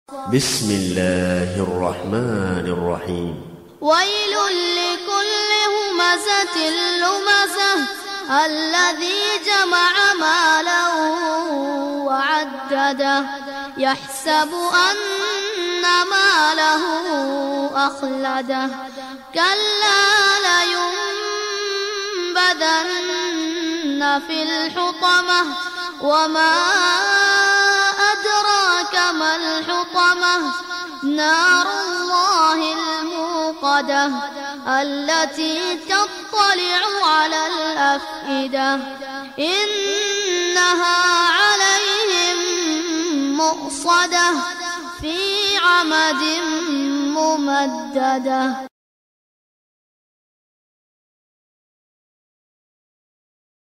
بسم الله الرحمن الرحيم. ويل لكل همزة لمزة الذي جمع مالا وعدده يحسب أن ماله أخلده كلا لينبذن في الحطمة وما أدراك ما الحطمة نار الله الموقدة التي تطلع على الأفئدة إنها عليهم مؤصدة في عمد ممددة.